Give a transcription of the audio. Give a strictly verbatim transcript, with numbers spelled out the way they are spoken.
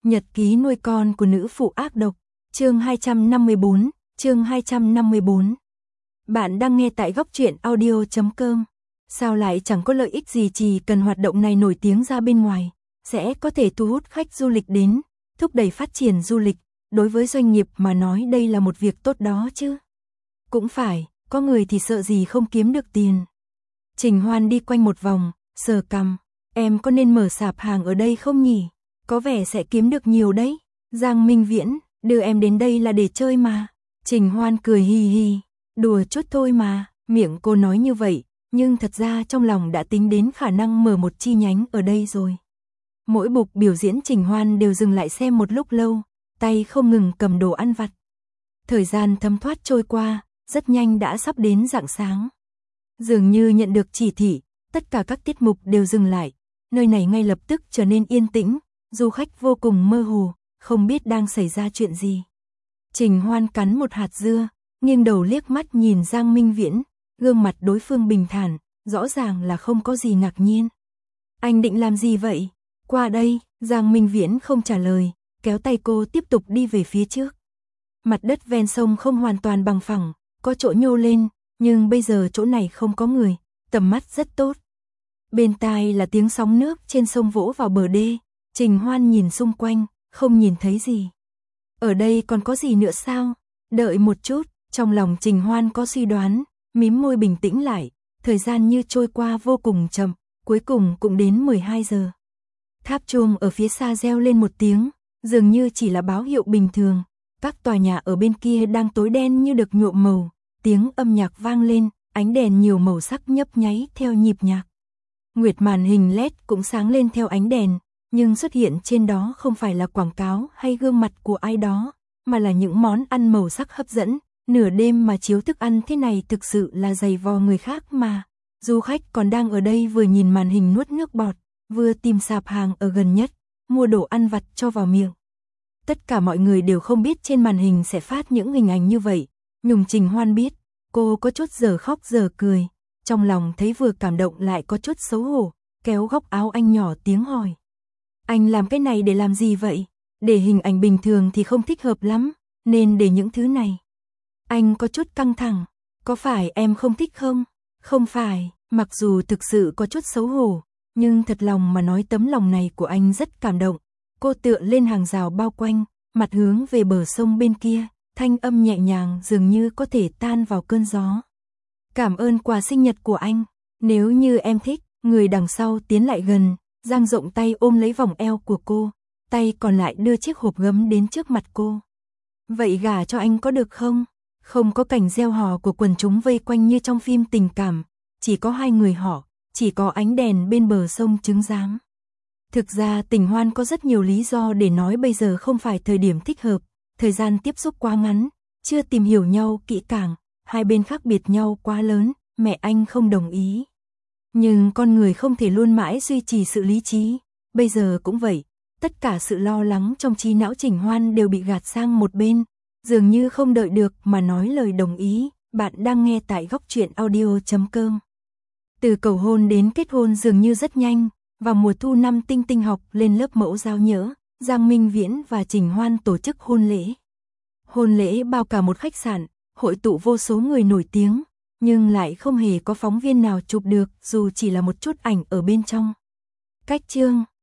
Nhật ký nuôi con của nữ phụ ác độc, chương hai trăm năm mươi bốn, chương hai trăm năm mươi bốn. Bạn đang nghe tại góc truyện audio chấm com. Sao lại chẳng có lợi ích gì, chỉ cần hoạt động này nổi tiếng ra bên ngoài, sẽ có thể thu hút khách du lịch đến, thúc đẩy phát triển du lịch, đối với doanh nghiệp mà nói đây là một việc tốt đó chứ. Cũng phải, có người thì sợ gì không kiếm được tiền. Trình Hoan đi quanh một vòng, sờ cằm, em có nên mở sạp hàng ở đây không nhỉ? Có vẻ sẽ kiếm được nhiều đấy. Giang Minh Viễn, đưa em đến đây là để chơi mà. Trình Hoan cười hi hi, đùa chút thôi mà. Miệng cô nói như vậy, nhưng thật ra trong lòng đã tính đến khả năng mở một chi nhánh ở đây rồi. Mỗi buộc biểu diễn Trình Hoan đều dừng lại xem một lúc lâu, tay không ngừng cầm đồ ăn vặt. Thời gian thấm thoát trôi qua, rất nhanh đã sắp đến rạng sáng. Dường như nhận được chỉ thị, tất cả các tiết mục đều dừng lại, nơi này ngay lập tức trở nên yên tĩnh, du khách vô cùng mơ hồ, không biết đang xảy ra chuyện gì. Trình Hoan cắn một hạt dưa, nghiêng đầu liếc mắt nhìn Giang Minh Viễn, gương mặt đối phương bình thản, rõ ràng là không có gì ngạc nhiên. Anh định làm gì vậy? Qua đây, Giang Minh Viễn không trả lời, kéo tay cô tiếp tục đi về phía trước. Mặt đất ven sông không hoàn toàn bằng phẳng, có chỗ nhô lên, nhưng bây giờ chỗ này không có người, tầm mắt rất tốt. Bên tai là tiếng sóng nước trên sông vỗ vào bờ đê, Trình Hoan nhìn xung quanh, không nhìn thấy gì. Ở đây còn có gì nữa sao? Đợi một chút, trong lòng Trình Hoan có suy đoán, mím môi bình tĩnh lại, thời gian như trôi qua vô cùng chậm, cuối cùng cũng đến mười hai giờ. Tháp chuông ở phía xa reo lên một tiếng, dường như chỉ là báo hiệu bình thường, các tòa nhà ở bên kia đang tối đen như được nhuộm màu, tiếng âm nhạc vang lên, ánh đèn nhiều màu sắc nhấp nháy theo nhịp nhạc. Nguyệt màn hình led cũng sáng lên theo ánh đèn, nhưng xuất hiện trên đó không phải là quảng cáo hay gương mặt của ai đó, mà là những món ăn màu sắc hấp dẫn. Nửa đêm mà chiếu thức ăn thế này thực sự là dày vò người khác mà. Du khách còn đang ở đây vừa nhìn màn hình nuốt nước bọt, vừa tìm sạp hàng ở gần nhất, mua đồ ăn vặt cho vào miệng. Tất cả mọi người đều không biết trên màn hình sẽ phát những hình ảnh như vậy, nhưng Trình Hoan biết, cô có chút giờ khóc giờ cười, trong lòng thấy vừa cảm động lại có chút xấu hổ, kéo góc áo anh nhỏ tiếng hỏi. Anh làm cái này để làm gì vậy? Để hình ảnh bình thường thì không thích hợp lắm, nên để những thứ này. Anh có chút căng thẳng, có phải em không thích không? Không phải, mặc dù thực sự có chút xấu hổ, nhưng thật lòng mà nói tấm lòng này của anh rất cảm động. Cô tựa lên hàng rào bao quanh, mặt hướng về bờ sông bên kia, thanh âm nhẹ nhàng dường như có thể tan vào cơn gió. Cảm ơn quà sinh nhật của anh, nếu như em thích, người đằng sau tiến lại gần, dang rộng tay ôm lấy vòng eo của cô, tay còn lại đưa chiếc hộp gấm đến trước mặt cô. Vậy gả cho anh có được không? Không có cảnh reo hò của quần chúng vây quanh như trong phim tình cảm, chỉ có hai người họ, chỉ có ánh đèn bên bờ sông chứng giám. Thực ra Trình Hoan có rất nhiều lý do để nói bây giờ không phải thời điểm thích hợp, thời gian tiếp xúc quá ngắn, chưa tìm hiểu nhau kỹ càng, hai bên khác biệt nhau quá lớn, mẹ anh không đồng ý. Nhưng con người không thể luôn mãi duy trì sự lý trí, bây giờ cũng vậy, tất cả sự lo lắng trong trí não Trình Hoan đều bị gạt sang một bên, dường như không đợi được mà nói lời đồng ý. Bạn đang nghe tại góc truyện audio chấm com. Từ cầu hôn đến kết hôn dường như rất nhanh, vào mùa thu năm Tinh Tinh học lên lớp mẫu giáo nhỡ, Giang Minh Viễn và Trình Hoan tổ chức hôn lễ. Hôn lễ bao cả một khách sạn, hội tụ vô số người nổi tiếng, nhưng lại không hề có phóng viên nào chụp được dù chỉ là một chút ảnh ở bên trong. Cách chương